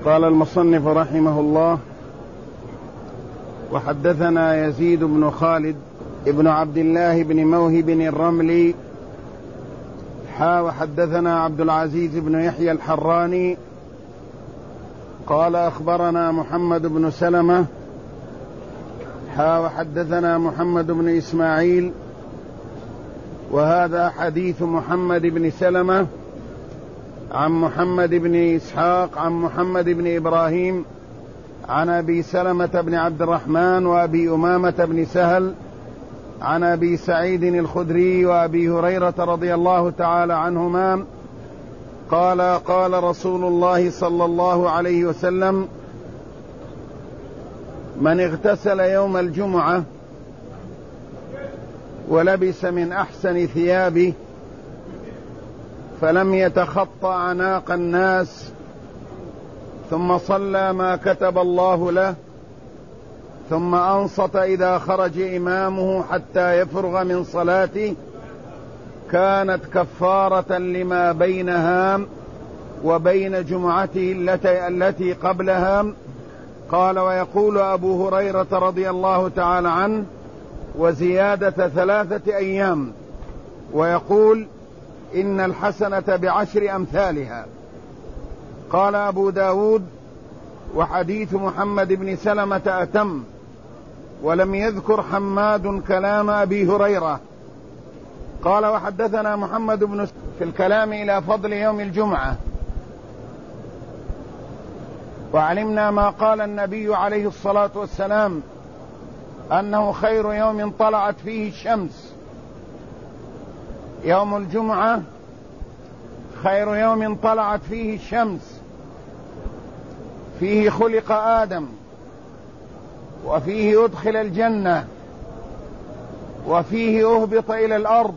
قال المصنف رحمه الله: وحدثنا يزيد بن خالد ابن عبد الله بن موهب الرملي وحدثنا عبد العزيز بن يحيى الحراني قال أخبرنا محمد بن سلمة وحدثنا محمد بن إسماعيل، وهذا حديث محمد بن سلمة عن محمد بن إسحاق عن محمد بن إبراهيم عن أبي سلمة بن عبد الرحمن وأبي أمامة بن سهل عن أبي سعيد الخدري وأبي هريرة رضي الله تعالى عنهما قال: قال رسول الله صلى الله عليه وسلم: من اغتسل يوم الجمعة ولبس من أحسن ثيابه فلم يتخطى أعناق الناس ثم صلى ما كتب الله له ثم أنصت إذا خرج إمامه حتى يفرغ من صلاته كانت كفارة لما بينها وبين جمعته التي قبلها. قال: ويقول أبو هريرة رضي الله تعالى عنه: وزيادة 3 أيام، ويقول: إن الحسنة ب10 أمثالها. قال أبو داود: وحديث محمد بن سلمة أتم، ولم يذكر حماد كلام أبي هريرة. قال: وحدثنا محمد بن في الكلام إلى فضل يوم الجمعة، وعلمنا ما قال النبي عليه الصلاة والسلام أنه خير يوم طلعت فيه الشمس. يوم الجمعة خير يوم طلعت فيه الشمس، فيه خلق آدم، وفيه أدخل الجنة، وفيه أهبط إلى الأرض،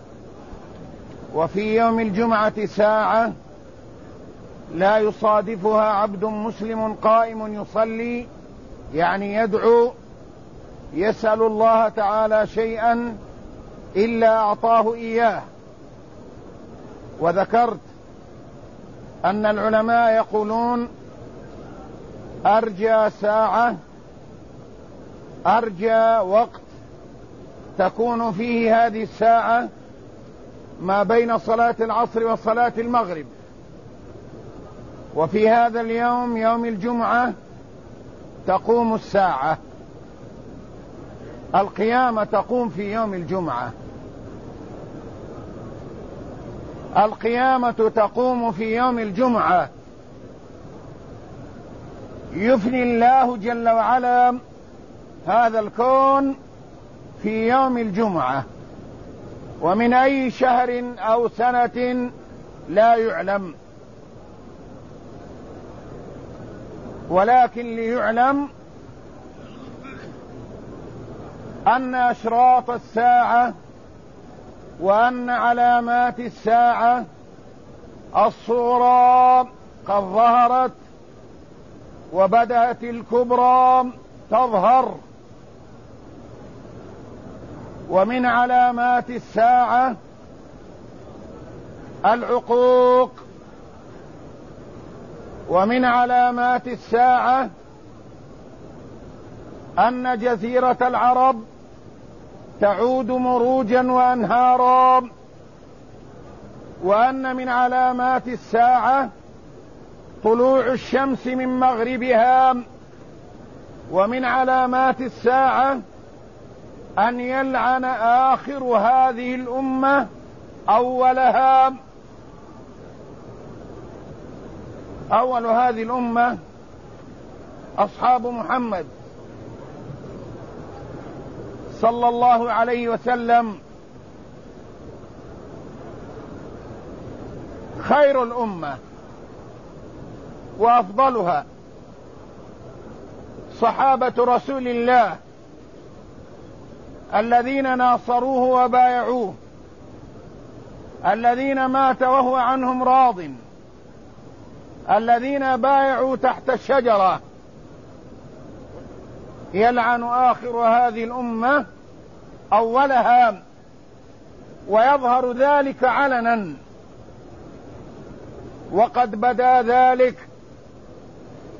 وفي يوم الجمعة ساعة لا يصادفها عبد مسلم قائم يصلي، يعني يدعو يسأل الله تعالى شيئا إلا أعطاه إياه. وذكرت أن العلماء يقولون: أرجى ساعة، أرجى وقت تكون فيه هذه الساعة ما بين صلاة العصر وصلاة المغرب. وفي هذا اليوم، يوم الجمعة، تقوم الساعة، القيامة تقوم في يوم الجمعة، القيامة تقوم في يوم الجمعة. يفني الله جل وعلا هذا الكون في يوم الجمعة، ومن أي شهر أو سنة لا يعلم، ولكن ليعلم أن أشراط الساعة وأن علامات الساعة الصغرى قد ظهرت، وبدأت الكبرى تظهر. ومن علامات الساعة العقوق، ومن علامات الساعة أن جزيرة العرب تعود مروجا وأنهارا، وأن من علامات الساعة طلوع الشمس من مغربها، ومن علامات الساعة أن يلعن آخر هذه الأمة أولها. أول هذه الأمة أصحاب محمد صلى الله عليه وسلم، خير الأمة وأفضلها صحابة رسول الله الذين ناصروه وبايعوه، الذين مات وهو عنهم راض، الذين بايعوا تحت الشجرة. يلعن آخر هذه الأمة أولها، ويظهر ذلك علنا، وقد بدا ذلك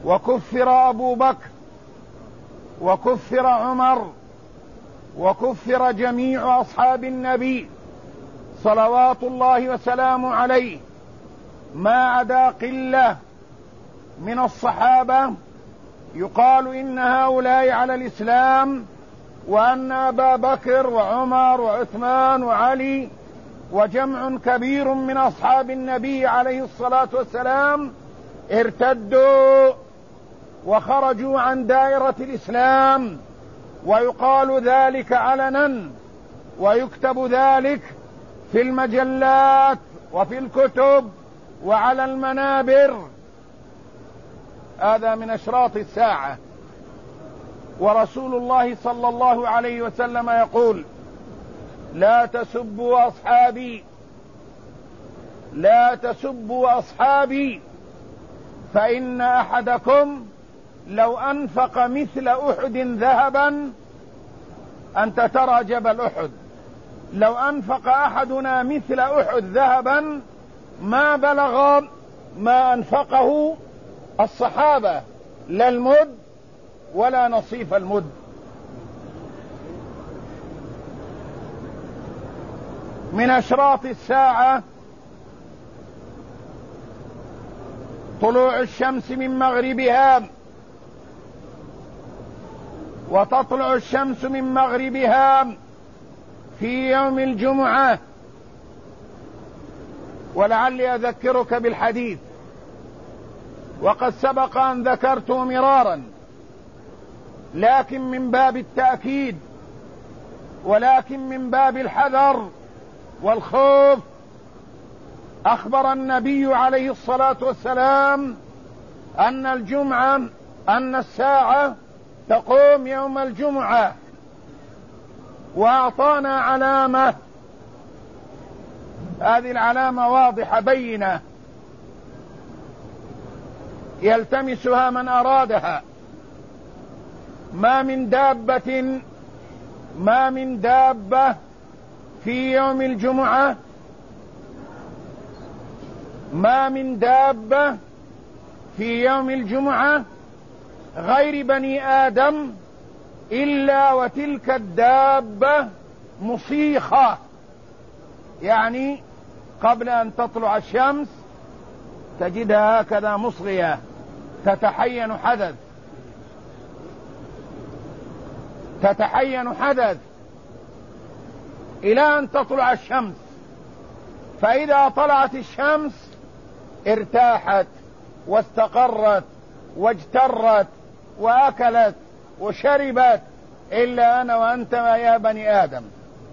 وكفر أبو بكر وكفر عمر وكفر جميع أصحاب النبي صلوات الله وسلامه عليه، ما عدا قلة من الصحابة يقال إن هؤلاء على الإسلام، وأن أبا بكر وعمر وعثمان وعلي وجمع كبير من أصحاب النبي عليه الصلاة والسلام ارتدوا وخرجوا عن دائرة الإسلام، ويقال ذلك علنا ويكتب ذلك في المجلات وفي الكتب وعلى المنابر. هذا من أشراط الساعة. ورسول الله صلى الله عليه وسلم يقول: لا تسبوا أصحابي، لا تسبوا أصحابي، فإن أحدكم لو أنفق مثل أحد ذهبا، أنت ترى جبل أحد، لو أنفق أحدنا مثل أحد ذهبا ما بلغ ما أنفقه الصحابة، لا المد ولا نصيف المد. من أشراط الساعة طلوع الشمس من مغربها، وتطلع الشمس من مغربها في يوم الجمعة. ولعلي أذكرك بالحديث، وقد سبق أن ذكرته مرارا، لكن من باب التأكيد، ولكن من باب الحذر والخوف. أخبر النبي عليه الصلاة والسلام أن الساعة تقوم يوم الجمعة، وأعطانا علامة، هذه العلامة واضحة بينة يلتمسها من أرادها. ما من دابة في يوم الجمعة، ما من دابة في يوم الجمعة غير بني آدم إلا وتلك الدابة مصيخة، يعني قبل أن تطلع الشمس تجدها هكذا مصغية تتحين حدث إلى أن تطلع الشمس. فإذا طلعت الشمس ارتاحت واستقرت واجترت وأكلت وشربت، إلا أنا وأنت يا بني آدم.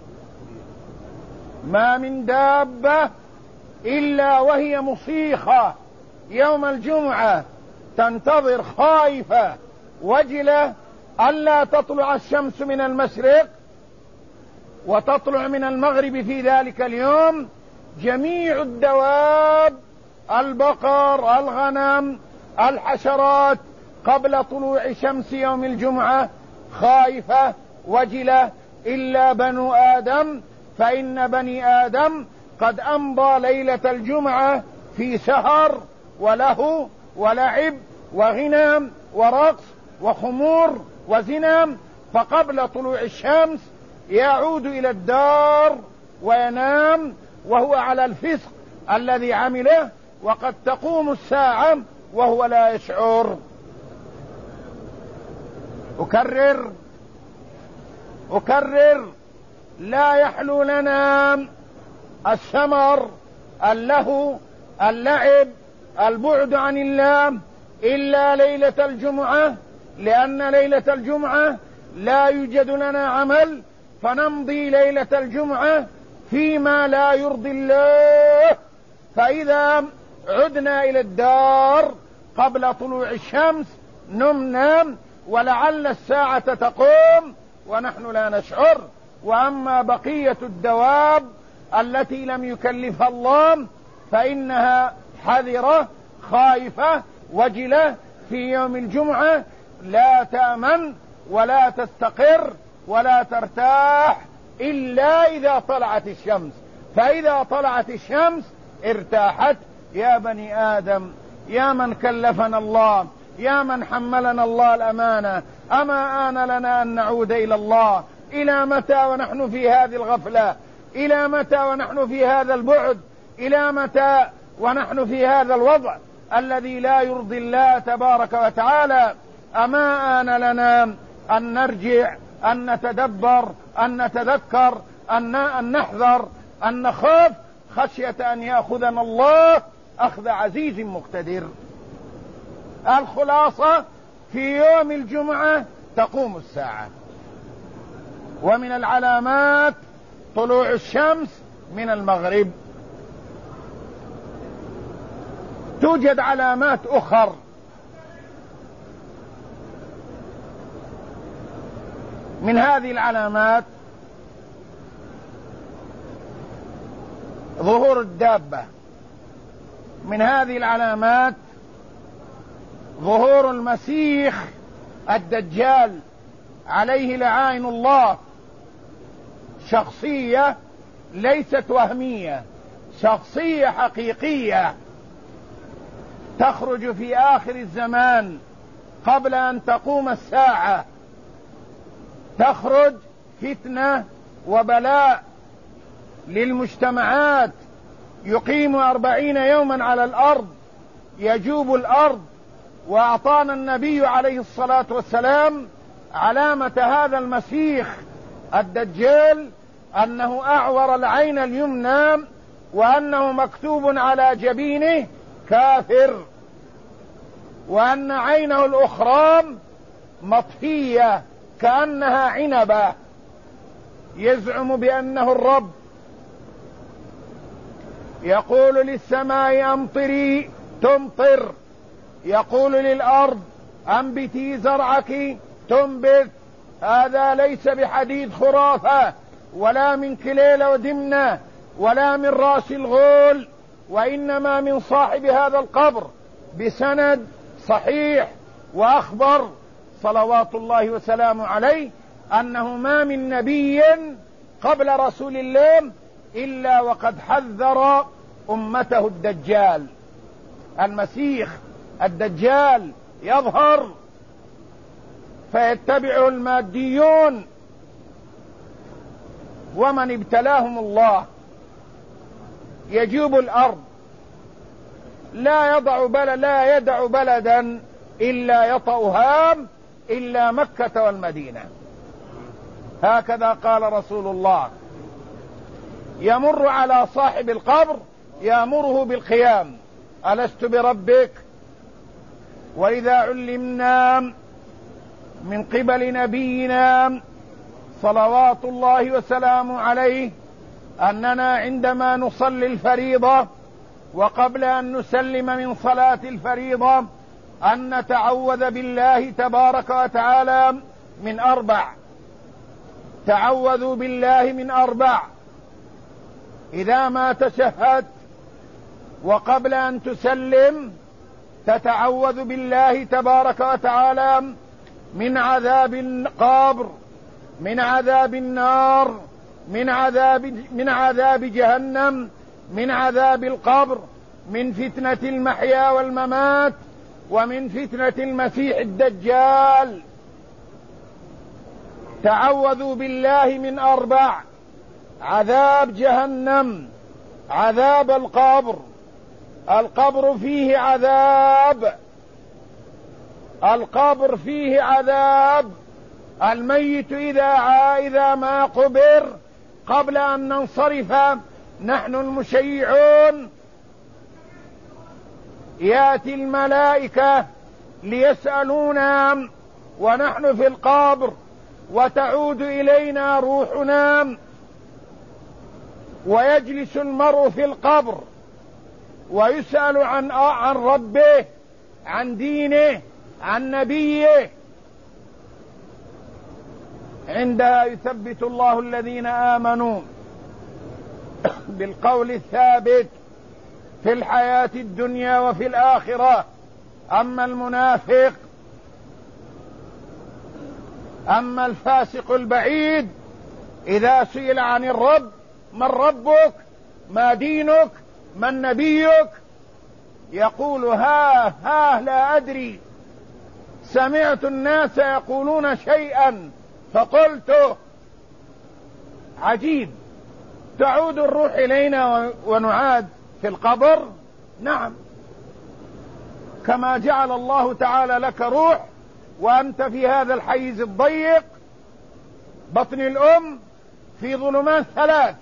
ما من دابة إلا وهي مصيخة يوم الجمعة، تنتظر خائفة وجلة ألا تطلع الشمس من المشرق وتطلع من المغرب في ذلك اليوم. جميع الدواب، البقر، الغنم، الحشرات، قبل طلوع شمس يوم الجمعة خائفة وجلة، إلا بنو آدم، فإن بني آدم قد أمضى ليلة الجمعة في سهر وله ولعب وغنام ورقص وخمور وزنا، فقبل طلوع الشمس يعود إلى الدار وينام وهو على الفسق الذي عمله، وقد تقوم الساعة وهو لا يشعر. أكرر، لا يحلو لنا السمر، اللهو، اللعب، البعد عن الله إلا ليلة الجمعة، لأن ليلة الجمعة لا يوجد لنا عمل، فنمضي ليلة الجمعة فيما لا يرضي الله. فإذا عدنا إلى الدار قبل طلوع الشمس ننام، ولعل الساعة تقوم ونحن لا نشعر. وأما بقية الدواب التي لم يكلفها الله فإنها حذرة خائفة وجلة في يوم الجمعة، لا تأمن ولا تستقر ولا ترتاح إلا إذا طلعت الشمس. فإذا طلعت الشمس ارتاحت. يا بني آدم، يا من كلفنا الله، يا من حملنا الله الأمانة، أما آن لنا أن نعود إلى الله؟ إلى متى ونحن في هذه الغفلة؟ إلى متى ونحن في هذا البعد؟ إلى متى ونحن في هذا الوضع الذي لا يرضي الله تبارك وتعالى؟ أما آن لنا أن نرجع، أن نتدبر، أن نتذكر، أن نحذر، أن نخاف خشية أن يأخذنا الله أخذ عزيز مقتدر. الخلاصة: في يوم الجمعة تقوم الساعة، ومن العلامات طلوع الشمس من المغرب. توجد علامات أخر، من هذه العلامات ظهور الدابة، من هذه العلامات ظهور المسيح الدجال عليه لعائن الله، شخصية ليست وهمية، شخصية حقيقية تخرج في آخر الزمان قبل أن تقوم الساعة. تخرج فتنة وبلاء للمجتمعات، يقيم 40 يوما على الأرض، يجوب الأرض. وأعطانا النبي عليه الصلاة والسلام علامة هذا المسيح الدجال أنه أعور العين اليمنى، وأنه مكتوب على جبينه كافر، وأن عينه الأخرى مطفية كأنها عنبة، يزعم بأنه الرب. يقول للسماء أمطري تمطر، يقول للأرض أنبتي زرعك تنبت. هذا ليس بحديث خرافة، ولا من كليلة ودمنة، ولا من راس الغول، وإنما من صاحب هذا القبر بسند صحيح. وأخبر صلوات الله وسلامه عليه أنه ما من نبي قبل رسول الله إلا وقد حذر أمته الدجال. المسيح الدجال يظهر فيتبعه الماديون، ومن ابتلاهم الله يجوب الأرض، لا يدع بلدا إلا يطأها إلا مكة والمدينة. هكذا قال رسول الله. يمر على صاحب القبر يأمره بالقيام: ألست بربك؟ وإذا علمنا من قبل نبينا صلوات الله وسلامه عليه أننا عندما نصلي الفريضة وقبل أن نسلم من صلاة الفريضة أن نتعوذ بالله تبارك وتعالى من 4. تعوذوا بالله من 4: إذا ما تشهدت وقبل أن تسلم تتعوذ بالله تبارك وتعالى من عذاب القبر، من عذاب النار، من عذاب جهنم، من عذاب القبر، من فتنة المحيا والممات، ومن فتنة المسيح الدجال. تعوذوا بالله من 4: عذاب جهنم، عذاب القبر، القبر فيه عذاب، القبر فيه عذاب. الميت إذا ما قبر قبل أن ننصرف نحن المشيعون يأتي الملائكة ليسألونا ونحن في القبر، وتعود إلينا روحنا، ويجلس المرء في القبر ويسأل عن ربه، عن دينه، عن نبيه. عندها يثبت الله الذين آمنوا بالقول الثابت في الحياة الدنيا وفي الآخرة. أما المنافق، أما الفاسق البعيد، إذا سئل عن الرب: من ربك؟ ما دينك؟ من نبيك؟ يقول ها لا أدري، سمعت الناس يقولون شيئا فقلت عجيب، تعود الروح إلينا ونعاد في القبر؟ نعم، كما جعل الله تعالى لك روح وأنت في هذا الحيز الضيق بطن الأم في ظلمات ثلاث: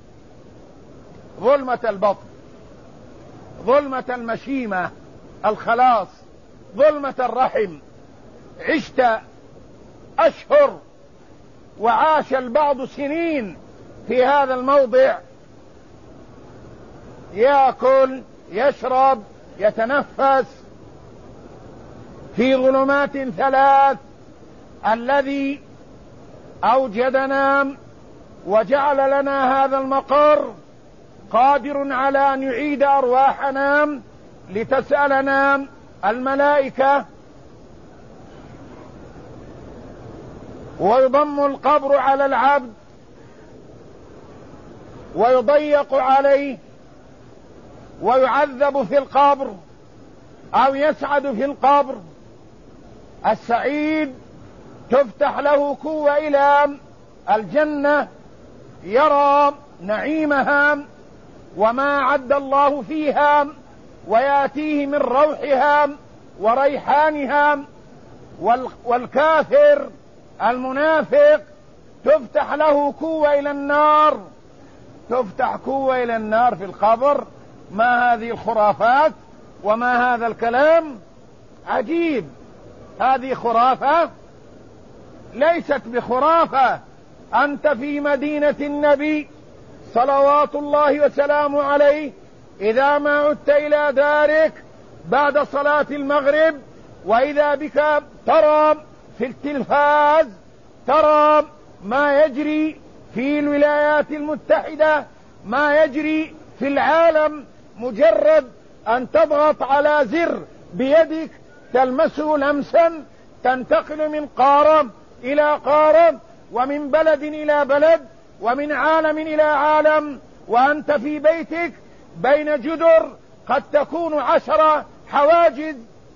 ظلمة البطن، ظلمة المشيمة الخلاص، ظلمة الرحم. عشت أشهر وعاش البعض سنين في هذا الموضع، يأكل يشرب يتنفس في ظلمات ثلاث. الذي أوجدنا وجعل لنا هذا المقر قادر على أن يعيد أرواحنا لتسألنا الملائكة، ويضم القبر على العبد ويضيق عليه ويعذب في القبر أو يسعد في القبر. السعيد تفتح له كوة إلى الجنة، يرى نعيمها وما عد الله فيها، ويأتيه من روحها وريحانها. والكافر المنافق تفتح له كوة إلى النار، تفتح كوة إلى النار في القبر. ما هذه الخرافات وما هذا الكلام؟ عجيب، هذه خرافة ليست بخرافة. أنت في مدينة النبي صلوات الله وسلامه عليه، إذا ما عدت إلى دارك بعد صلاة المغرب وإذا بك ترى في التلفاز، ترى ما يجري في الولايات المتحدة، ما يجري في العالم، مجرد أن تضغط على زر بيدك تلمسه لمسا تنتقل من قارة إلى قارة، ومن بلد إلى بلد، ومن عالم إلى عالم، وأنت في بيتك بين جدر قد تكون 10 حواجز.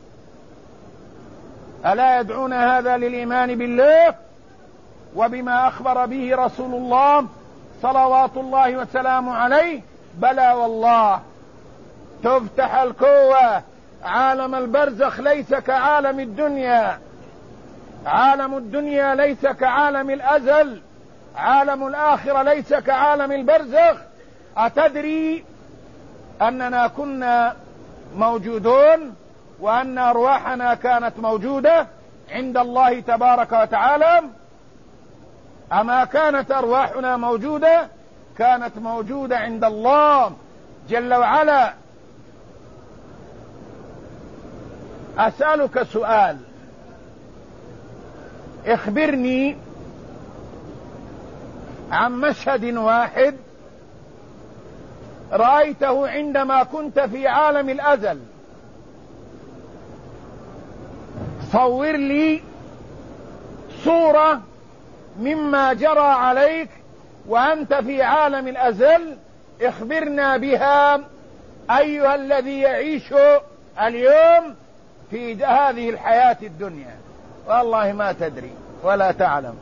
ألا يدعون هذا للإيمان بالله وبما أخبر به رسول الله صلوات الله وسلامه عليه؟ بلى والله. تفتح الكوة. عالم البرزخ ليس كعالم الدنيا، عالم الدنيا ليس كعالم الأزل، عالم الآخرة ليس كعالم البرزخ. أتدري أننا كنا موجودون وأن أرواحنا كانت موجودة عند الله تبارك وتعالى؟ أما كانت أرواحنا موجودة؟ كانت موجودة عند الله جل وعلا. أسألك سؤال، اخبرني عن مشهد واحد رأيته عندما كنت في عالم الأزل. صور لي صورة مما جرى عليك وأنت في عالم الأزل، اخبرنا بها أيها الذي يعيش اليوم في هذه الحياة الدنيا. والله ما تدري ولا تعلم،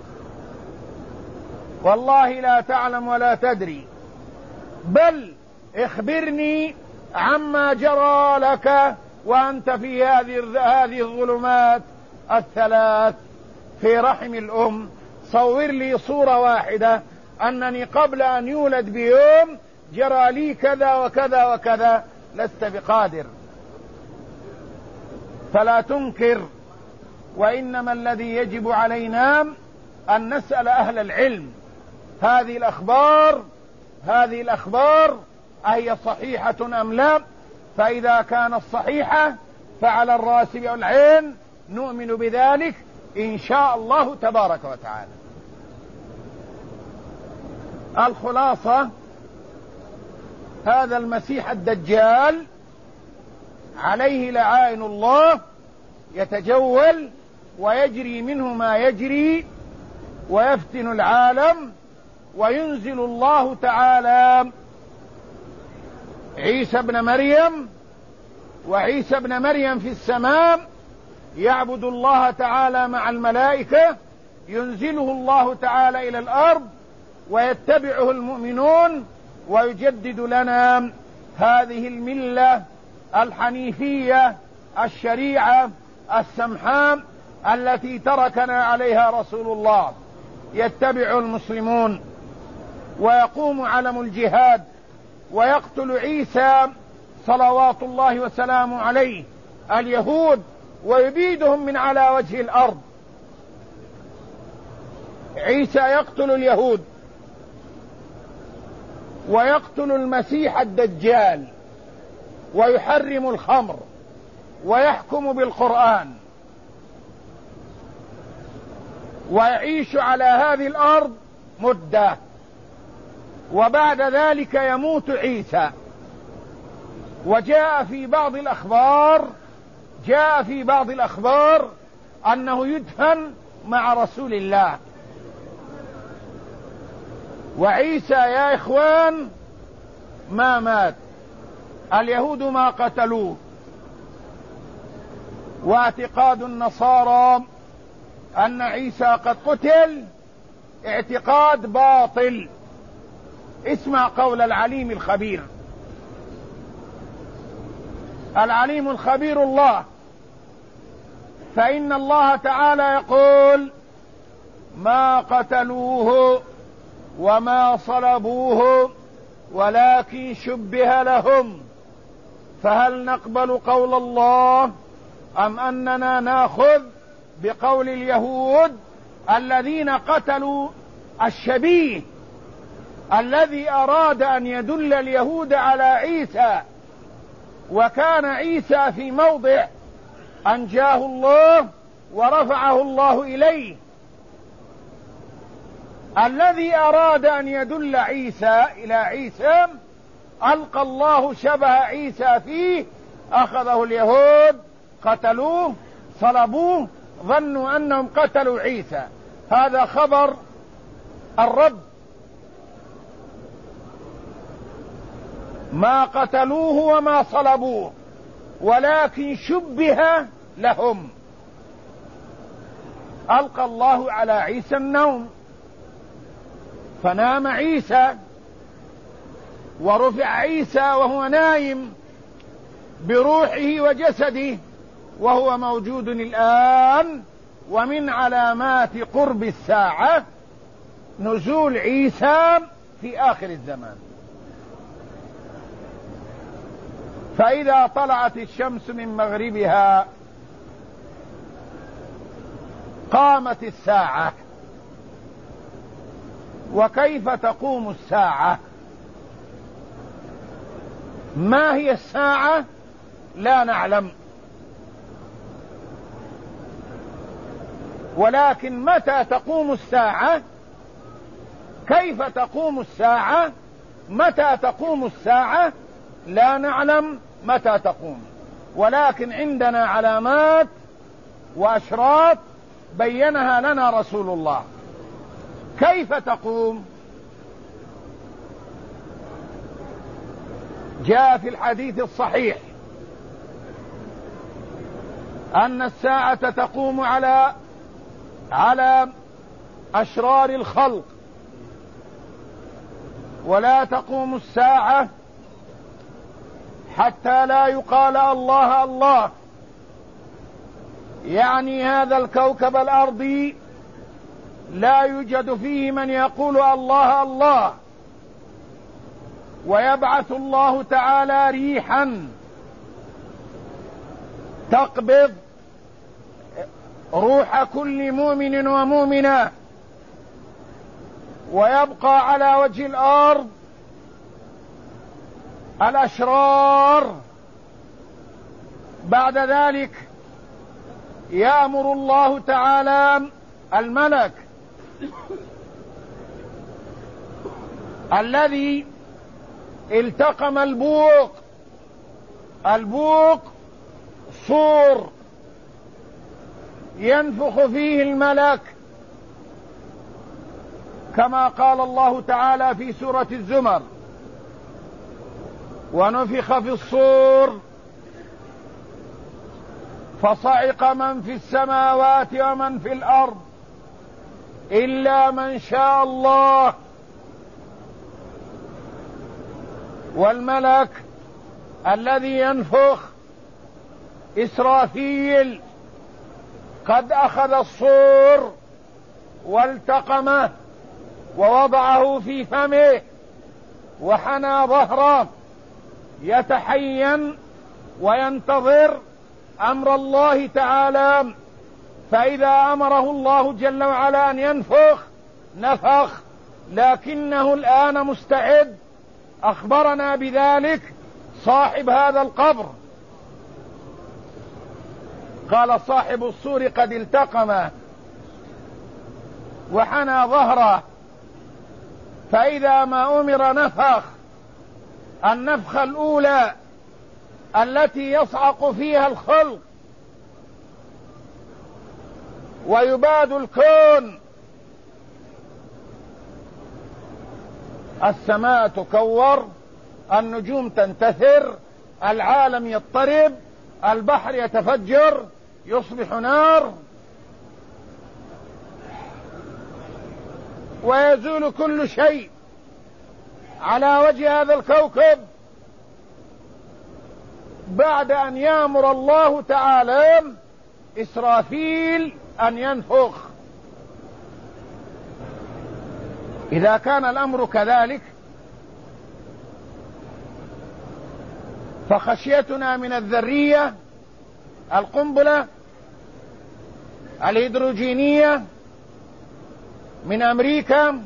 والله لا تعلم ولا تدري. بل اخبرني عما جرى لك وأنت في هذه الظلمات الثلاث في رحم الأم. صور لي صورة واحدة أنني قبل أن يولد بيوم جرى لي كذا وكذا وكذا. لست بقادر، فلا تنكر. وإنما الذي يجب علينا أن نسأل أهل العلم هذه الأخبار أهي صحيحة أم لا؟ فإذا كانت صحيحة فعلى الرأس والعين نؤمن بذلك إن شاء الله تبارك وتعالى. الخلاصة، هذا المسيح الدجال عليه لعائن الله يتجول ويجري منه ما يجري ويفتن العالم، وينزل الله تعالى عيسى ابن مريم، وعيسى ابن مريم في السماء يعبد الله تعالى مع الملائكة ينزله الله تعالى إلى الأرض ويتبعه المؤمنون ويجدد لنا هذه الملة الحنيفية الشريعة السمحاء التي تركنا عليها رسول الله. يتبع المسلمون ويقوم علم الجهاد ويقتل عيسى صلوات الله وسلامه عليه اليهود ويبيدهم من على وجه الأرض. عيسى يقتل اليهود ويقتل المسيح الدجال ويحرم الخمر ويحكم بالقرآن ويعيش على هذه الأرض مدة، وبعد ذلك يموت عيسى. وجاء في بعض الأخبار أنه يدفن مع رسول الله. وعيسى يا إخوان ما مات، اليهود ما قتلوه. واعتقاد النصارى أن عيسى قد قتل اعتقاد باطل. اسمع قول العليم الخبير. العليم الخبير الله، فإن الله تعالى يقول: ما قتلوه وما صلبوه ولكن شبه لهم. فهل نقبل قول الله أم أننا ناخذ بقول اليهود الذين قتلوا الشبيه الذي أراد أن يدل اليهود على عيسى، وكان عيسى في موضع أنجاه الله ورفعه الله إليه؟ الذي أراد أن يدل عيسى إلى عيسى ألقى الله شبه عيسى فيه، أخذه اليهود قتلوه صلبوه، ظنوا أنهم قتلوا عيسى. هذا خبر الرب. ما قتلوه وما صلبوه ولكن شبه لهم. ألقى الله على عيسى النوم فنام عيسى، ورفع عيسى وهو نايم بروحه وجسده، وهو موجود الآن. ومن علامات قرب الساعة نزول عيسى في آخر الزمان. فإذا طلعت الشمس من مغربها قامت الساعة. وكيف تقوم الساعة؟ ما هي الساعة؟ لا نعلم، ولكن متى تقوم الساعة؟ كيف تقوم الساعة؟ متى تقوم الساعة؟ لا نعلم متى تقوم، ولكن عندنا علامات وأشراط بينها لنا رسول الله. كيف تقوم؟ جاء في الحديث الصحيح أن الساعة تقوم على أشرار الخلق، ولا تقوم الساعة حتى لا يقال الله الله، يعني هذا الكوكب الأرضي لا يوجد فيه من يقول الله الله. ويبعث الله تعالى ريحا تقبض روح كل مؤمن ومؤمنة، ويبقى على وجه الأرض الأشرار. بعد ذلك يأمر الله تعالى الملك الذي التقم البوق صور ينفخ فيه الملك، كما قال الله تعالى في سورة الزمر: ونفخ في الصور فصعق من في السماوات ومن في الأرض إلا من شاء الله، والملك الذي ينفخ إسرافيل قد أخذ الصور والتقمه ووضعه في فمه وحنى ظهره يتحين وينتظر أمر الله تعالى، فإذا أمره الله جل وعلا أن ينفخ نفخ، لكنه الآن مستعد. أخبرنا بذلك صاحب هذا القبر، قال صاحب الصور قد التقم وحنى ظهره، فإذا ما أمر نفخ النفخة الأولى التي يصعق فيها الخلق ويباد الكون، السماء تكور، النجوم تنتثر، العالم يضطرب، البحر يتفجر، يصبح نار، ويزول كل شيء على وجه هذا الكوكب بعد أن يأمر الله تعالى إسرافيل أن ينفخ. إذا كان الأمر كذلك فخشيتنا من الذرية القنبلة الهيدروجينية من أمريكا،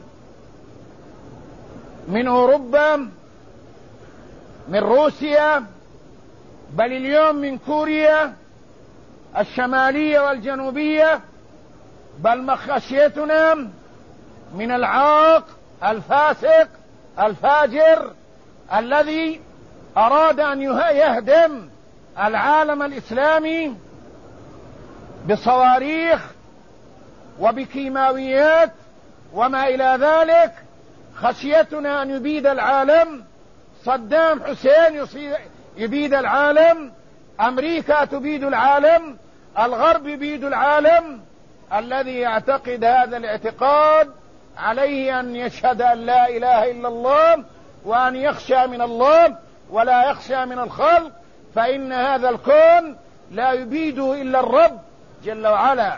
من أوروبا، من روسيا، بل اليوم من كوريا الشمالية والجنوبية، بل خشيتنا من العاق الفاسق الفاجر الذي أراد أن يهدم العالم الإسلامي بصواريخ وبكيماويات وما إلى ذلك. خشيتنا أن يبيد العالم، صدام حسين يبيد العالم، أمريكا تبيد العالم، الغرب يبيد العالم. الذي يعتقد هذا الاعتقاد عليه أن يشهد أن لا إله إلا الله وأن يخشى من الله ولا يخشى من الخلق، فإن هذا الكون لا يبيده إلا الرب جل وعلا.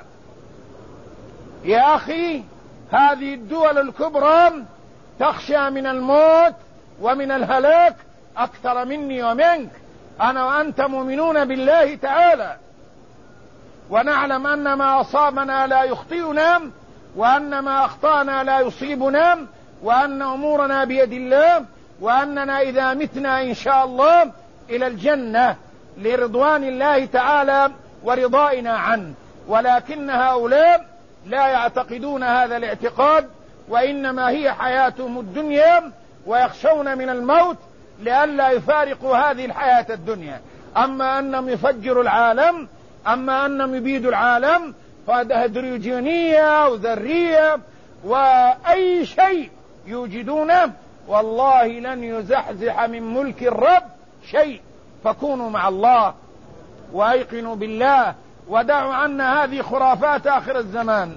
يا أخي، هذه الدول الكبرى تخشى من الموت ومن الهلاك أكثر مني ومنك. أنا وأنت مؤمنون بالله تعالى، ونعلم أن ما أصابنا لا يخطئنا، وأن ما أخطأنا لا يصيبنا، وأن أمورنا بيد الله، وأننا إذا متنا إن شاء الله إلى الجنة لرضوان الله تعالى ورضائنا عنه. ولكن هؤلاء لا يعتقدون هذا الاعتقاد، وإنما هي حياتهم الدنيا، ويخشون من الموت لئلا يفارقوا هذه الحياة الدنيا. أما أنهم يفجروا العالم، أما أنهم يبيدوا العالم، فهيدروجينية وذرية وأي شيء يوجدونه، والله لن يزحزح من ملك الرب شيء. فكونوا مع الله وأيقنوا بالله، ودعوا عنا هذه خرافات آخر الزمان.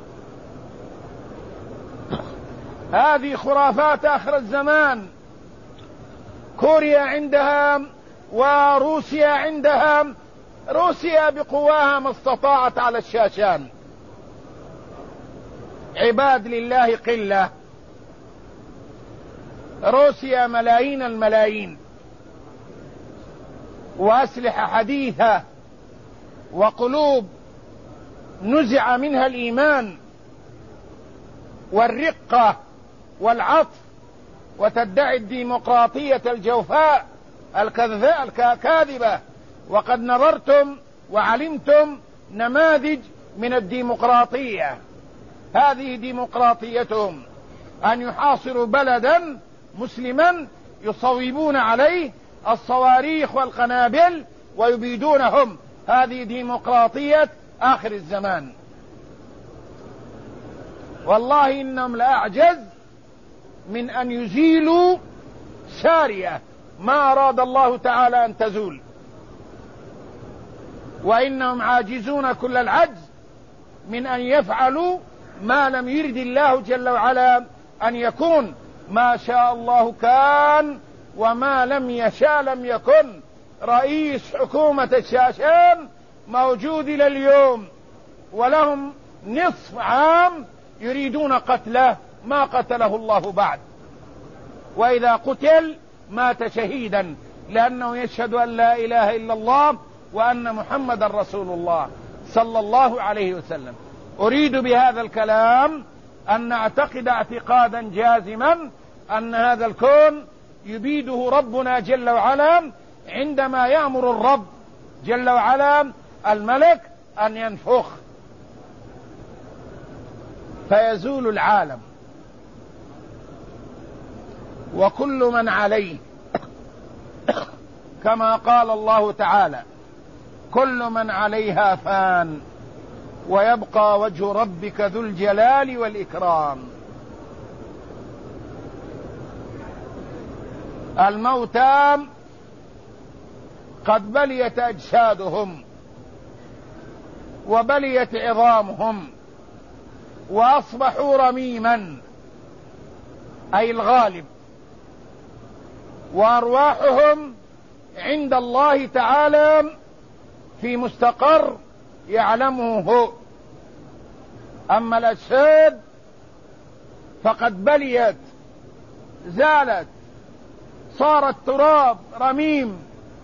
هذه خرافات آخر الزمان. كوريا عندها وروسيا عندها، روسيا بقواها ما استطاعت على الشاشان، عباد لله قلة. روسيا ملايين الملايين، وأسلحة حديثة، وقلوب نزع منها الإيمان والرقة والعطف، وتدعي الديمقراطية الجوفاء الكاذبة. وقد نظرتم وعلمتم نماذج من الديمقراطية، هذه ديمقراطيتهم، أن يحاصروا بلدا مسلما يصوبون عليه الصواريخ والقنابل ويبيدونهم. هذه ديمقراطية آخر الزمان. والله إنهم لأعجز من أن يزيلوا سارية ما أراد الله تعالى أن تزول. وإنهم عاجزون كل العجز من أن يفعلوا ما لم يرد الله جل وعلا أن يكون. ما شاء الله كان وما لم يشاء لم يكن. رئيس حكومة الشاشان موجود إلى اليوم ولهم نصف عام يريدون قتله، ما قتله الله بعد، وإذا قتل مات شهيدا لأنه يشهد أن لا إله إلا الله وأن محمد رسول الله صلى الله عليه وسلم. أريد بهذا الكلام أن نعتقد اعتقادا جازما أن هذا الكون يبيده ربنا جل وعلا عندما يأمر الرب جل وعلا الملك أن ينفخ فيزول العالم وكل من عليه، كما قال الله تعالى: كل من عليها فان ويبقى وجه ربك ذو الجلال والإكرام. الموتى قد بليت أجسادهم وبليت عظامهم وأصبحوا رميما، أي الغالب، وأرواحهم عند الله تعالى في مستقر يعلمه هو. أما الأجساد فقد بليت، زالت، صارت تراب رميم.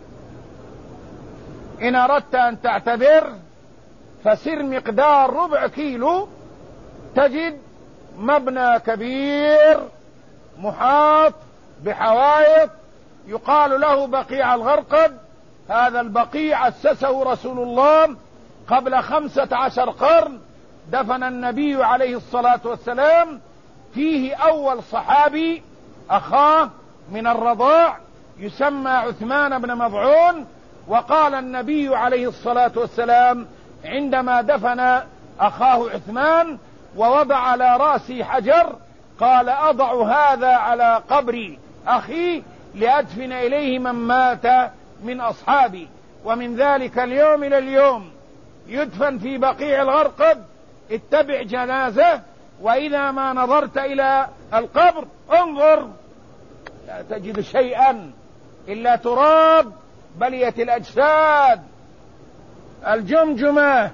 إن أردت أن تعتبر فسر مقدار ربع كيلو تجد مبنى كبير محاط بحوائط يقال له بقيع الغرقد. هذا البقيع أسسه رسول الله قبل 15 قرن، دفن النبي عليه الصلاة والسلام فيه أول صحابي أخاه من الرضاع يسمى عثمان بن مظعون. وقال النبي عليه الصلاة والسلام عندما دفن أخاه عثمان ووضع على رأسه حجر قال: أضع هذا على قبر أخي لأدفن إليه من مات من أصحابي. ومن ذلك اليوم إلى اليوم يدفن في بقيع الغرقد. اتبع جنازة وإذا ما نظرت إلى القبر انظر لا تجد شيئا إلا تراب، بليت الأجساد، الجمجمة،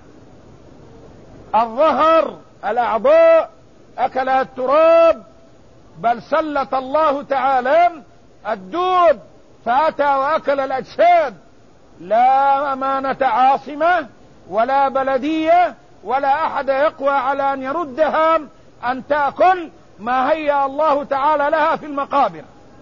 الظهر، الأعضاء أكلها التراب. بل سلط الله تعالى الدود فأتى وأكل الأجساد. لا أمانة عاصمة ولا بلدية ولا أحد يقوى على أن يردها أن تأكل ما هيأ الله تعالى لها في المقابر.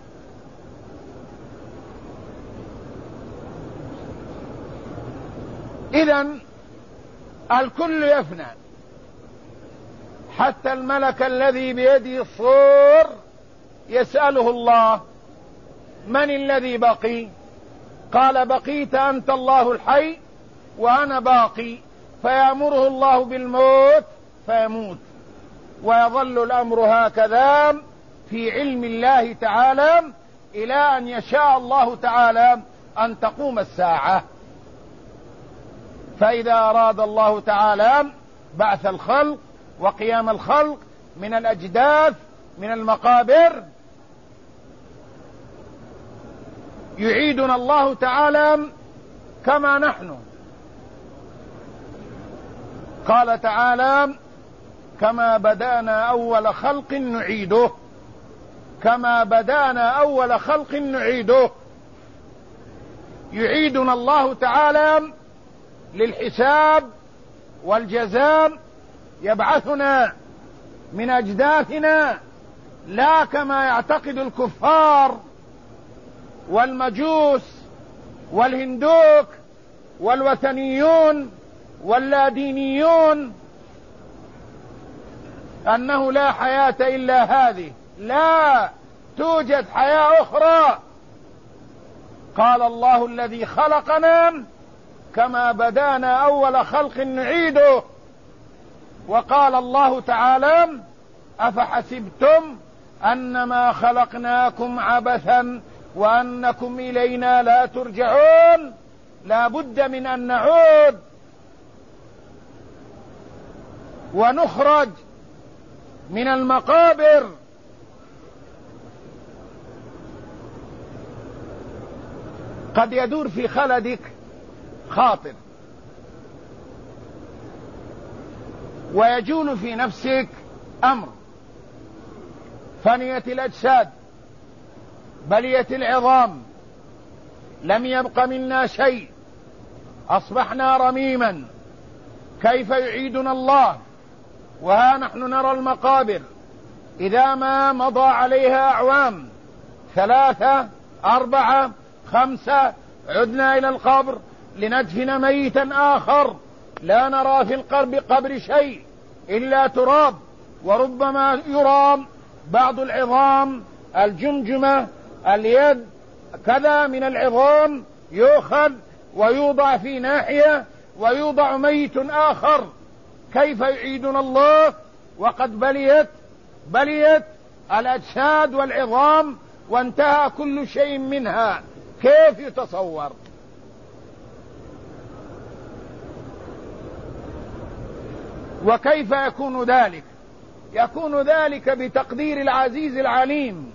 إذن الكل يفنى، حتى الملك الذي بيده الصور يسأله الله: من الذي بقي؟ قال: بقيت أنت الله الحي وأنا باقي. فيأمره الله بالموت فيموت، ويظل الأمر هكذا في علم الله تعالى إلى أن يشاء الله تعالى أن تقوم الساعة. فإذا أراد الله تعالى بعث الخلق وقيام الخلق من الأجداث من المقابر يعيدنا الله تعالى كما نحن. قال تعالى: كما بدأنا أول خلق نعيده، كما بدأنا أول خلق نعيده. يعيدنا الله تعالى للحساب والجزاء، يبعثنا من أجداثنا لا كما يعتقد الكفار والمجوس والهندوك والوثنيون واللادينيون أنه لا حياة إلا هذه. لا، توجد حياة أخرى. قال الله: الذي خلقنا كما بدانا أول خلق نعيده. وقال الله تعالى: أفحسبتم أنما خلقناكم عبثا وأنكم إلينا لا ترجعون. لا بد من أن نعود ونخرج من المقابر قد يدور في خلدك خاطر ويجول في نفسك أمر: فنيت الأجساد، بليت العظام، لم يبق منا شيء، أصبحنا رميما، كيف يعيدنا الله وها نحن نرى المقابر إذا ما مضى عليها أعوام 3 4 5 عدنا إلى القبر لندفن ميتا آخر لا نرى في القبر شيء إلا تراب، وربما يرى بعض العظام، الجمجمة، اليد، كذا من العظام يؤخذ ويوضع في ناحية ويوضع ميت آخر. كيف يعيدنا الله وقد بليت الأجساد والعظام وانتهى كل شيء منها؟ كيف يتصور؟ وكيف يكون ذلك؟ يكون ذلك بتقدير العزيز العليم.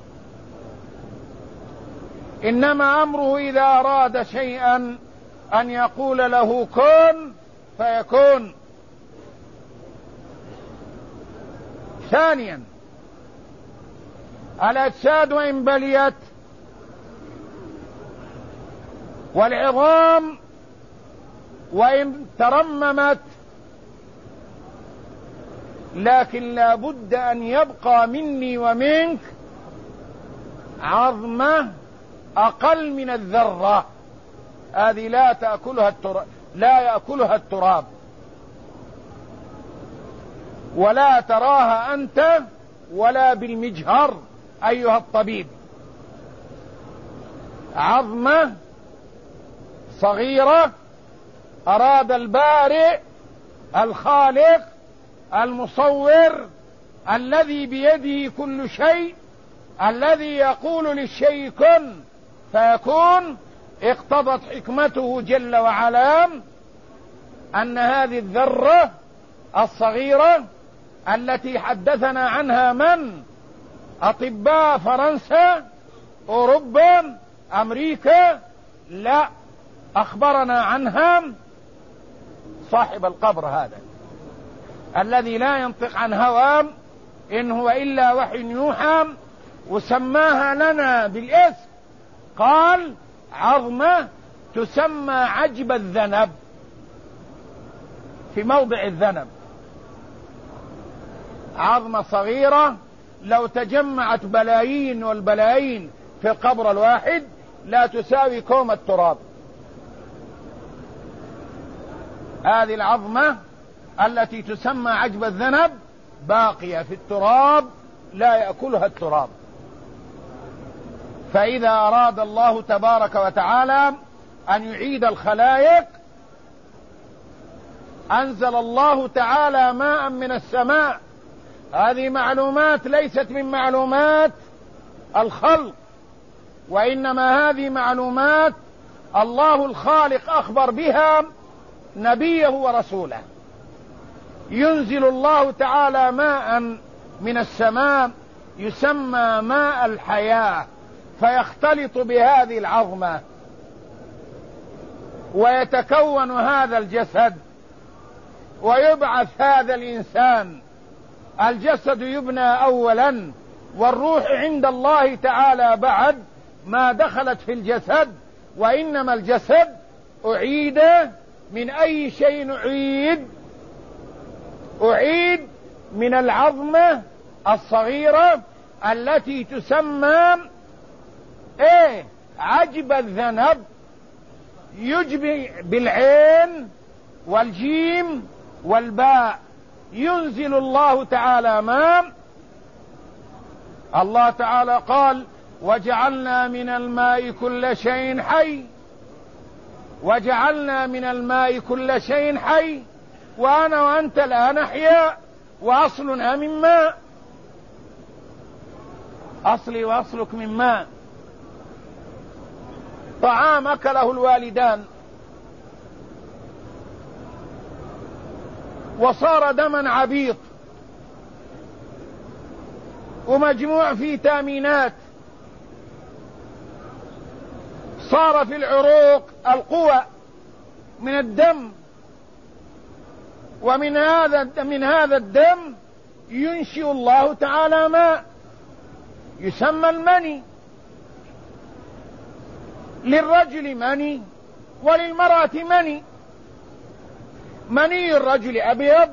إنما أمره إذا أراد شيئا أن يقول له كن فيكون. ثانيا، الأجساد وإن بليت والعظام وإن ترممت، لكن لا بد أن يبقى مني ومنك عظمة أقل من الذرة، هذه لا يأكلها التراب ولا تراها أنت ولا بالمجهر أيها الطبيب. عظمة صغيرة أراد البارئ الخالق المصور الذي بيده كل شيء، الذي يقول للشيء كن فيكون، اقتضت حكمته جل وعلا أن هذه الذرة الصغيرة التي حدثنا عنها من؟ أطباء فرنسا، أوروبا، أمريكا، لا، أخبرنا عنها صاحب القبر هذا الذي لا ينطق عن هوى إن هو إلا وحي يوحى، وسماها لنا بالاسم، قال عظمة تسمى عجب الذنب، في موضع الذنب، عظمة صغيرة لو تجمعت بلايين والبلايين في القبر الواحد لا تساوي كوم التراب. هذه العظمة التي تسمى عجب الذنب باقية في التراب لا يأكلها التراب. فإذا أراد الله تبارك وتعالى أن يعيد الخلائق أنزل الله تعالى ماء من السماء. هذه معلومات ليست من معلومات الخلق، وإنما هذه معلومات الله الخالق أخبر بها نبيه ورسوله. ينزل الله تعالى ماء من السماء يسمى ماء الحياة، فيختلط بهذه العظمة ويتكون هذا الجسد ويبعث هذا الإنسان. الجسد يبنى أولا والروح عند الله تعالى بعد ما دخلت في الجسد، وإنما الجسد أعيد من أي شيء أعيد من العظمة الصغيرة التي تسمى عجب الذنب، يجبي بالعين والجيم والباء. ينزل الله تعالى ماء. الله تعالى قال وجعلنا من الماء كل شيء حي، وجعلنا من الماء كل شيء حي، وأنا وأنت الآن أحياء وأصلنا من ماء، أصلي وأصلك من ماء. طعام أكله الوالدان وصار دما عبيط ومجموع فيه تامينات، صار في العروق القوى من الدم، ومن هذا الدم ينشئ الله تعالى ماء يسمى المني. للرجل مني وللمرأة مني. مني الرجل أبيض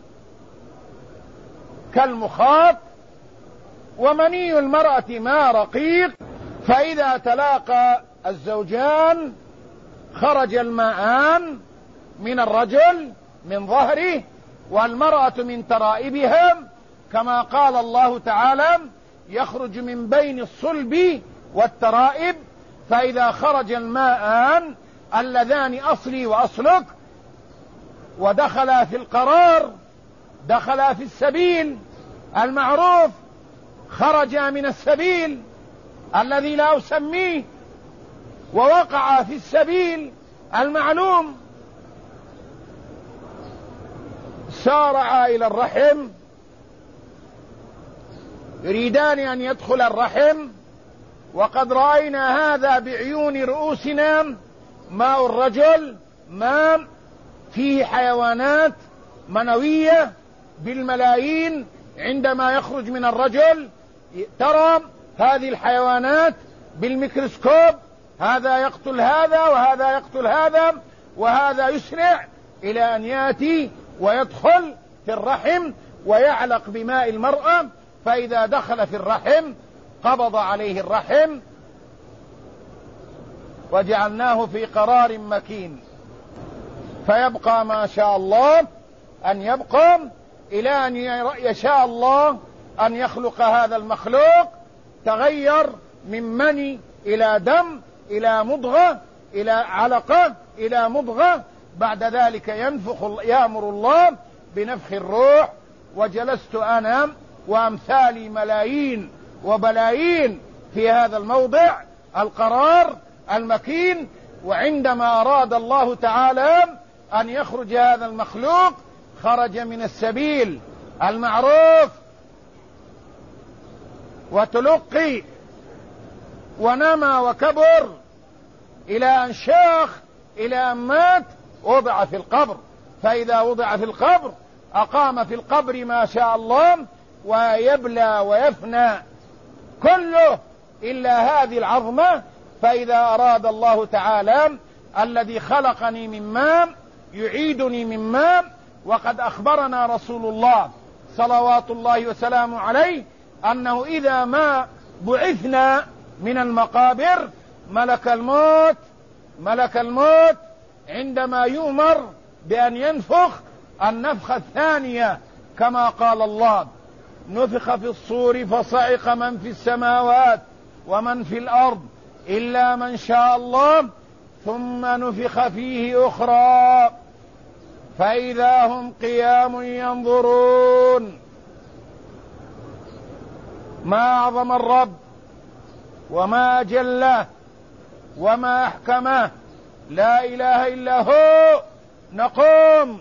كالمخاط، ومني المرأة ماء رقيق، فإذا تلاقى الزوجان خرج الماءان من الرجل من ظهره والمرأة من ترائبها، كما قال الله تعالى: يخرج من بين الصلب والترائب. فإذا خرج الماءان اللذان أصلي وأصلك ودخلا في القرار، دخلا في السبيل المعروف، خرجا من السبيل الذي لا أسميه ووقع في السبيل المعلوم، سارعا إلى الرحم، يريدان أن يدخل الرحم. وقد رأينا هذا بعيون رؤوسنا. ماء الرجل ماء فيه حيوانات منوية بالملايين، عندما يخرج من الرجل ترى هذه الحيوانات بالميكروسكوب، هذا يقتل هذا وهذا يقتل هذا، وهذا يسرع إلى أن يأتي ويدخل في الرحم ويعلق بماء المرأة. فإذا دخل في الرحم قبض عليه الرحم وجعلناه في قرار مكين، فيبقى ما شاء الله أن يبقى إلى أن يشاء الله أن يخلق هذا المخلوق. تغير من مني إلى دم إلى مضغة إلى علقة إلى مضغة، بعد ذلك يأمر الله بنفخ الروح. وجلست أنا وأمثالي ملايين وبلايين في هذا الموضع القرار المكين، وعندما أراد الله تعالى أن يخرج هذا المخلوق خرج من السبيل المعروف وتلقي ونمى وكبر إلى أن شاخ إلى أن مات، وضع في القبر. فإذا وضع في القبر أقام في القبر ما شاء الله، ويبلى ويفنى كله إلا هذه العظمة. فإذا أراد الله تعالى الذي خلقني من ماء يعيدني من ماء، وقد أخبرنا رسول الله صلوات الله وسلامه عليه أنه إذا ما بعثنا من المقابر ملك الموت عندما يؤمر بأن ينفخ النفخة الثانية، كما قال الله: نفخ في الصور فصعق من في السماوات ومن في الأرض إلا من شاء الله ثم نفخ فيه أخرى فإذا هم قيام ينظرون. ما أعظم الرب وما أجله وما أحكمه، لا إله إلا هو. نقوم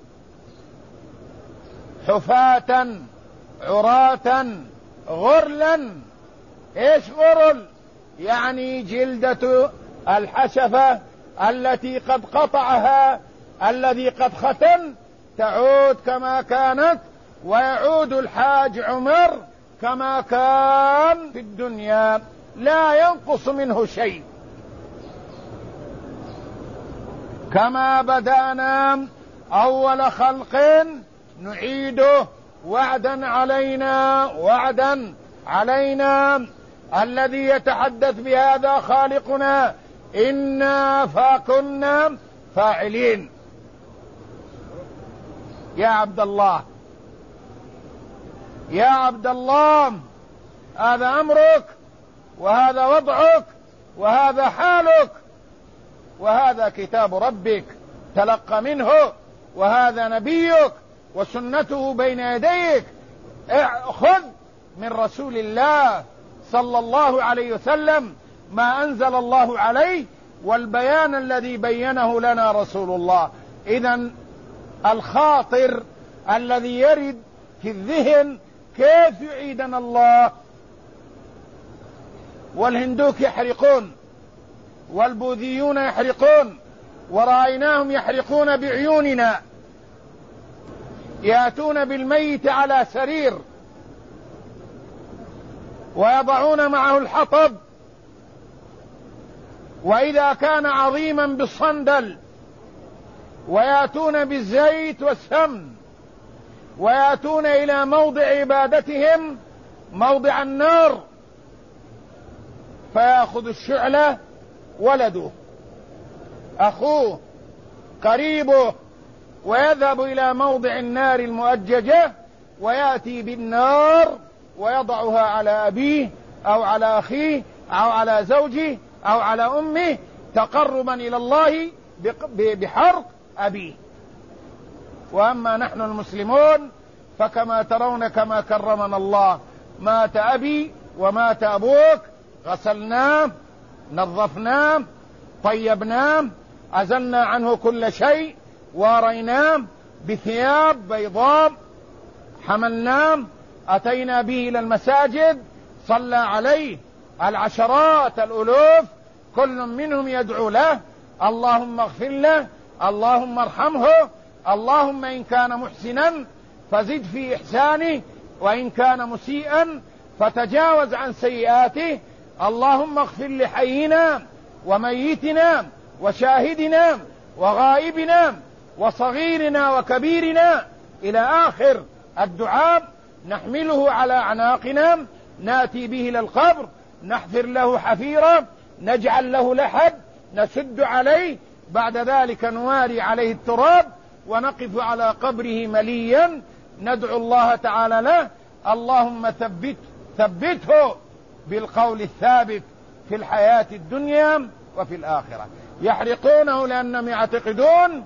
حفاة عراة غرلا. ايش غرل؟ يعني جلدة الحشفة التي قد قطعها الذي قد ختن تعود كما كانت، ويعود الحاج عمر كما كان في الدنيا، لا ينقص منه شيء. كما بدأنا أول خلق نعيده وعدا علينا الذي يتحدث بهذا خالقنا: إنا فكنا فاعلين. يا عبد الله، هذا أمرك وهذا وضعك وهذا حالك، وهذا كتاب ربك تلقى منه، وهذا نبيك وسنته بين يديك. خذ من رسول الله صلى الله عليه وسلم ما أنزل الله عليه والبيان الذي بينه لنا رسول الله. إذن الخاطر الذي يرد في الذهن كيف يعيدنا الله. والهندوك يحرقون، والبوذيون يحرقون، ورأيناهم يحرقون بعيوننا، يأتون بالميت على سرير ويضعون معه الحطب، وإذا كان عظيما بالصندل، ويأتون بالزيت والسمن، ويأتون إلى موضع عبادتهم موضع النار، فيأخذ الشعلة ولده أخوه قريبه ويذهب إلى موضع النار المؤججة ويأتي بالنار ويضعها على أبيه أو على أخيه أو على زوجه أو على أمه تقربا إلى الله بحرق أبيه. وأما نحن المسلمون فكما ترون كما كرمنا الله، مات أبي ومات أبوك، غسلناه، نظفناه، طيبناه، أزلنا عنه كل شيء، واريناه بثياب بيضاء، حملناه، أتينا به إلى المساجد، صلى عليه العشرات الألوف، كل منهم يدعو له اللهم اغفر له، اللهم ارحمه، اللهم إن كان محسنا فزد في إحسانه، وإن كان مسيئا فتجاوز عن سيئاته، اللهم اغفر لحينا وميتنا وشاهدنا وغائبنا وصغيرنا وكبيرنا إلى آخر الدعاء. نحمله على أعناقنا، ناتي به إلى القبر، نحفر له حفيرة، نجعل له لحد، نسد عليه، بعد ذلك نواري عليه التراب، ونقف على قبره مليا، ندعو الله تعالى له اللهم ثبته بالقول الثابت في الحياة الدنيا وفي الآخرة. يحرقونه لأنهم يعتقدون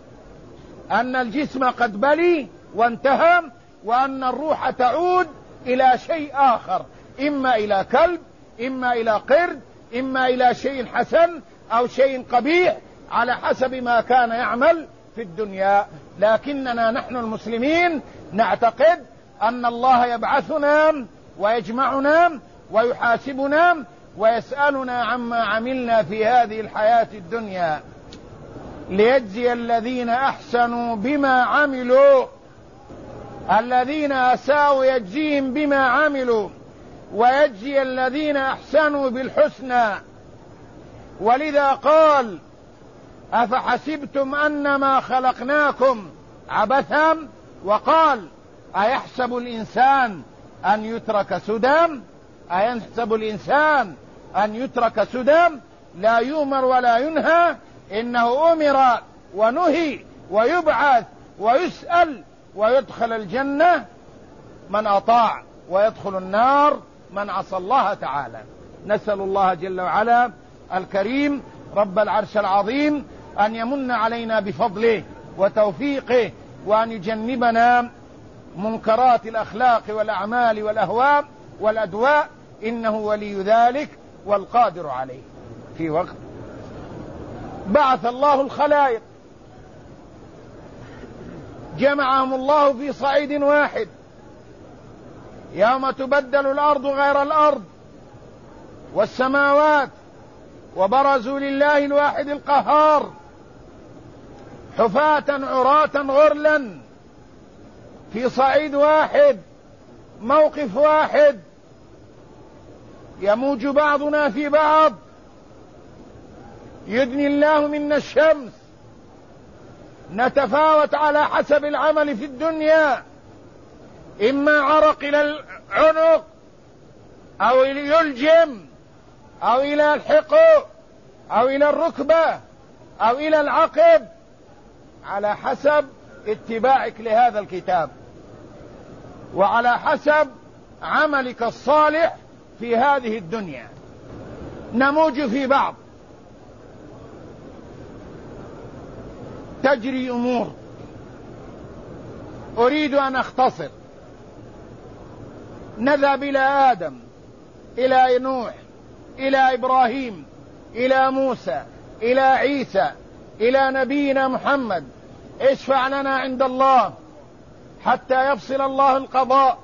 أن الجسم قد بلي وانتهى، وأن الروح تعود إلى شيء آخر، إما إلى كلب، إما إلى قرد، إما إلى شيء حسن أو شيء قبيح، على حسب ما كان يعمل في الدنيا. لكننا نحن المسلمين نعتقد أن الله يبعثنا ويجمعنا ويحاسبنا ويسألنا عما عملنا في هذه الحياة الدنيا، ليجزي الذين أحسنوا بما عملوا، الذين أساءوا يجزيهم بما عملوا، ويجزي الذين أحسنوا بالحسنى. ولذا قال أفحسبتم أنما خلقناكم عبثا، وقال أيحسب الإنسان أن يترك سدى، أيحسب الإنسان أن يترك سدى، لا يؤمر ولا ينهى، إنه أمر ونهي ويبعث ويسأل، ويدخل الجنة من أطاع، ويدخل النار من عصى الله تعالى. نسأل الله جل وعلا الكريم رب العرش العظيم أن يمن علينا بفضله وتوفيقه، وأن يجنبنا منكرات الأخلاق والأعمال والأهواء والأدواء، إنه ولي ذلك والقادر عليه. في وقت بعث الله الخلائق، جمعهم الله في صعيد واحد، يوم تبدل الأرض غير الأرض والسماوات، وبرزوا لله الواحد القهار حفاة عراة غرلا في صعيد واحد، موقف واحد، يموج بعضنا في بعض، يدني الله منا الشمس، نتفاوت على حسب العمل في الدنيا، إما عرق إلى العنق أو يلجم أو إلى الحقوق أو إلى الركبة أو إلى العقب، على حسب اتباعك لهذا الكتاب، وعلى حسب عملك الصالح في هذه الدنيا. نموج في بعض، تجري أمور. أريد أن أختصر. نذهب إلى آدم، إلى نوح، إلى إبراهيم، إلى موسى، إلى عيسى، إلى نبينا محمد، اشفع لنا عند الله حتى يفصل الله القضاء.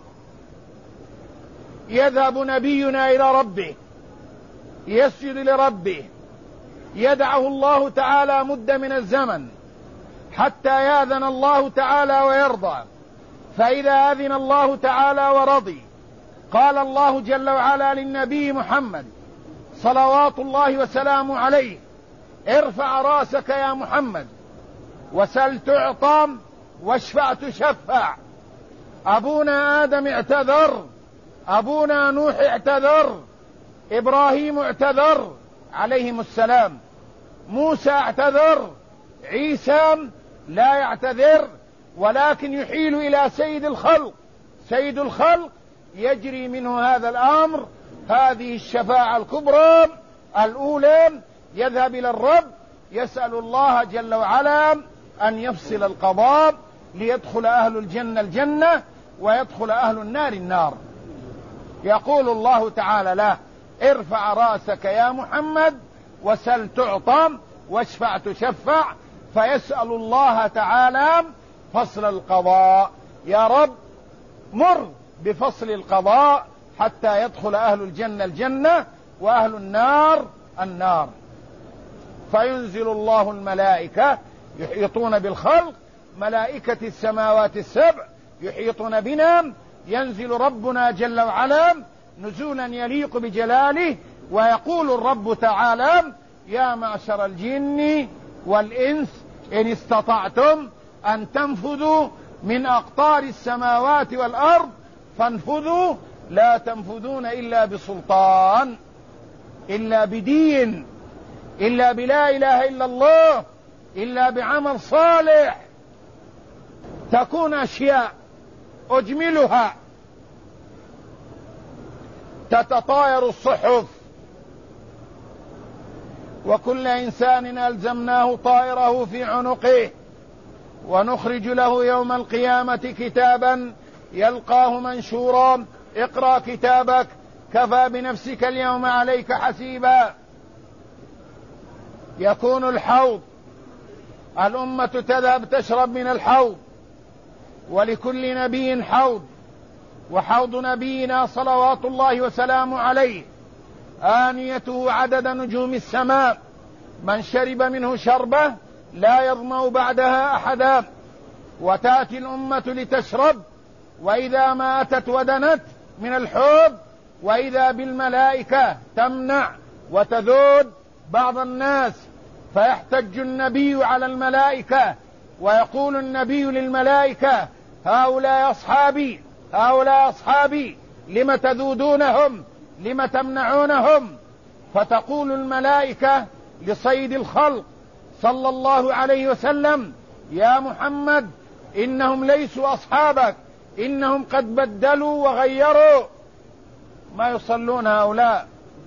يذهب نبينا إلى ربه، يسجد لربه، يدعه الله تعالى مدة من الزمن حتى يأذن الله تعالى ويرضى. فإذا أذن الله تعالى ورضي، قال الله جل وعلا للنبي محمد صلوات الله وسلامه عليه: ارفع راسك يا محمد وسل تعطى واشفع تشفع. أبونا آدم اعتذر، أبونا نوح اعتذر، إبراهيم اعتذر عليهم السلام، موسى اعتذر، عيسى لا يعتذر ولكن يحيل إلى سيد الخلق. سيد الخلق يجري منه هذا الأمر، هذه الشفاعة الكبرى الأولى. يذهب إلى الرب يسأل الله جل وعلا أن يفصل القضاء ليدخل أهل الجنة الجنة ويدخل أهل النار النار. يقول الله تعالى له: ارفع راسك يا محمد وسل تعطى واشفع تشفع. فيسأل الله تعالى فصل القضاء: يا رب مر بفصل القضاء حتى يدخل أهل الجنة الجنة وأهل النار النار. فينزل الله الملائكة يحيطون بالخلق، ملائكة السماوات السبع يحيطون بنا. ينزل ربنا جل وعلا نزولا يليق بجلاله، ويقول الرب تعالى: يا معشر الجن والإنس إن استطعتم أن تنفذوا من أقطار السماوات والأرض فانفذوا، لا تنفذون إلا بسلطان، إلا بدين، إلا بلا إله إلا الله، إلا بعمل صالح. تكون أشياء أجملها: تتطاير الصحف، وكل إنسان ألزمناه طائره في عنقه، ونخرج له يوم القيامة كتابا يلقاه منشورا: اقرأ كتابك كفى بنفسك اليوم عليك حسيبا. يكون الحوض، الأمة تذهب تشرب من الحوض، ولكل نبي حوض، وحوض نبينا صلوات الله وسلامه عليه آنيته عدد نجوم السماء، من شرب منه شربة لا يظمأ بعدها أحدا. وتأتي الأمة لتشرب، وإذا ما أتت ودنت من الحوض وإذا بالملائكة تمنع وتذود بعض الناس، فيحتج النبي على الملائكة ويقول النبي للملائكة: هؤلاء أصحابي، هؤلاء أصحابي، لم تذودونهم، لم تمنعونهم؟ فتقول الملائكة لسيد الخلق صلى الله عليه وسلم: يا محمد إنهم ليسوا أصحابك، إنهم قد بدلوا وغيروا. ما يصلون هؤلاء،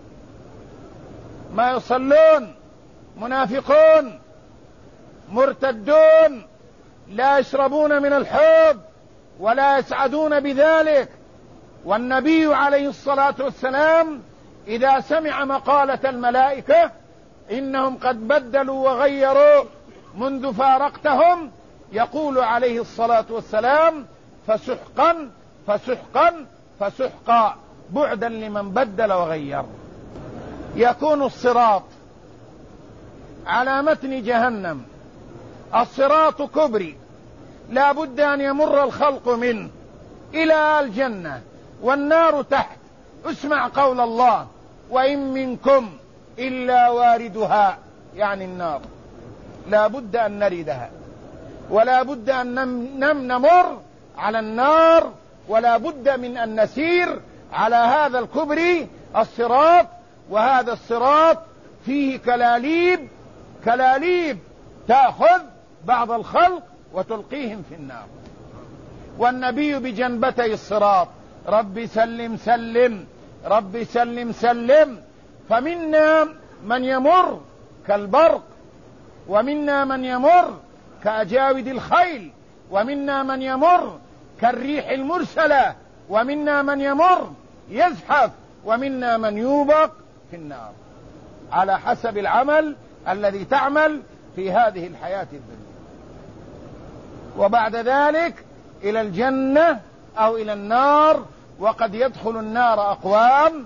ما يصلون، منافقون مرتدون، لا يشربون من الحوض ولا يسعدون بذلك. والنبي عليه الصلاة والسلام إذا سمع مقالة الملائكة إنهم قد بدلوا وغيروا منذ فارقتهم يقول عليه الصلاة والسلام: فسحقا فسحقا فسحقا، بعدا لمن بدل وغير. يكون الصراط على متن جهنم، الصراط كبري لا بد أن يمر الخلق منه إلى الجنة، والنار تحت. اسمع قول الله: وإن منكم إلا واردها، يعني النار لا بد أن نردها، ولا بد أن نمر على النار، ولا بد من أن نسير على هذا الكبري الصراط. وهذا الصراط فيه كلاليب، كلاليب تأخذ بعض الخلق وتلقيهم في النار. والنبي بجنبتي الصراط: رب سلم سلم، رب سلم سلم. فمنا من يمر كالبرق، ومنا من يمر كأجاود الخيل، ومنا من يمر كالريح المرسلة، ومنا من يمر يزحف، ومنا من يوبق في النار، على حسب العمل الذي تعمل في هذه الحياة الدنيا. وبعد ذلك إلى الجنة أو إلى النار. وقد يدخل النار أقوام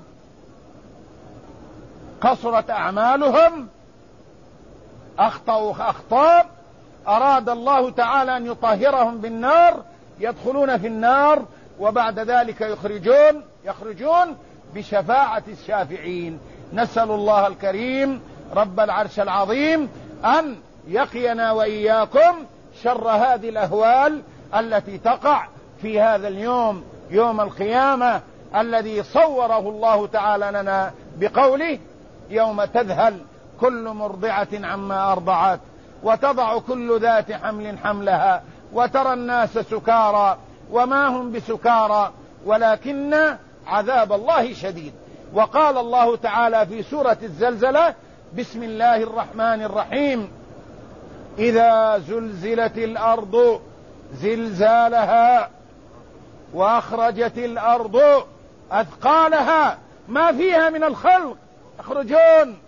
قصرت أعمالهم، أخطأوا أخطاء أراد الله تعالى أن يطهرهم بالنار، يدخلون في النار وبعد ذلك يخرجون بشفاعة الشافعين. نسأل الله الكريم رب العرش العظيم أن يقينا وإياكم شر هذه الأهوال التي تقع في هذا اليوم، يوم القيامة، الذي صوره الله تعالى لنا بقوله: يوم تذهل كل مرضعة عما أرضعت وتضع كل ذات حمل حملها وترى الناس سكارى وما هم بسكارى ولكن عذاب الله شديد. وقال الله تعالى في سورة الزلزلة: بسم الله الرحمن الرحيم: إذا زلزلت الأرض زلزالها وأخرجت الأرض أثقالها، ما فيها من الخلق يخرجون،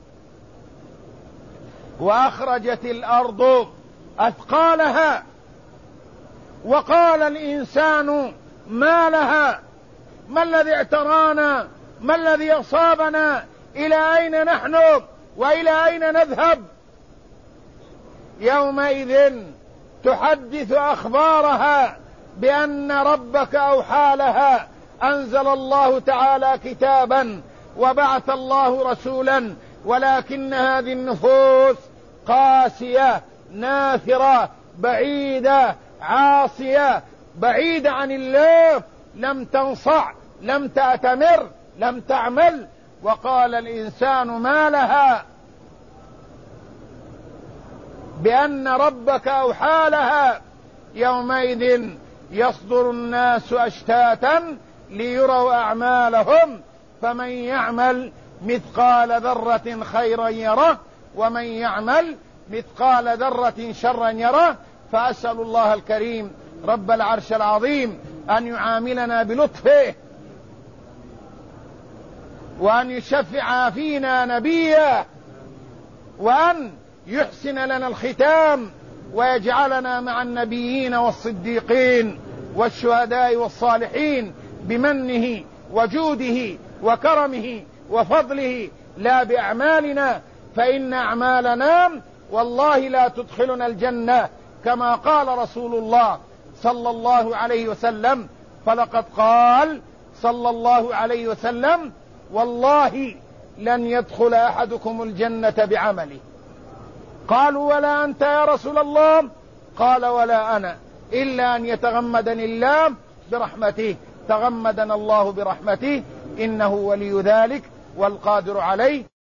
وأخرجت الأرض أثقالها وقال الإنسان ما لها، ما الذي اعترانا، ما الذي أصابنا، إلى أين نحن وإلى أين نذهب؟ يومئذ تحدث أخبارها بأن ربك أوحى لها. أنزل الله تعالى كتابا وبعث الله رسولا، ولكن هذه النفوس قاسية نافرة بعيدة عاصية بعيدة عن الله، لم تنصع، لم تأتمر، لم تعمل. وقال الإنسان ما لها بأن ربك أوحى لها. يومئذ يصدر الناس أشتاتا ليروا أعمالهم، فمن يعمل مثقال ذرة خيرا يره ومن يعمل مثقال ذرة شرا يره. فأسأل الله الكريم رب العرش العظيم أن يعاملنا بلطفه، وأن يشفع فينا نبيه، وأن يحسن لنا الختام، ويجعلنا مع النبيين والصديقين والشهداء والصالحين بمنه وجوده وكرمه وفضله، لا بأعمالنا، فإن أعمالنا والله لا تدخلنا الجنة، كما قال رسول الله صلى الله عليه وسلم. فلقد قال صلى الله عليه وسلم: والله لن يدخل أحدكم الجنة بعمله. قالوا: ولا أنت يا رسول الله؟ قال: ولا أنا، إلا أن يتغمدني الله برحمته. تغمدنا الله برحمته، إنه ولي ذلك والقادر عليه.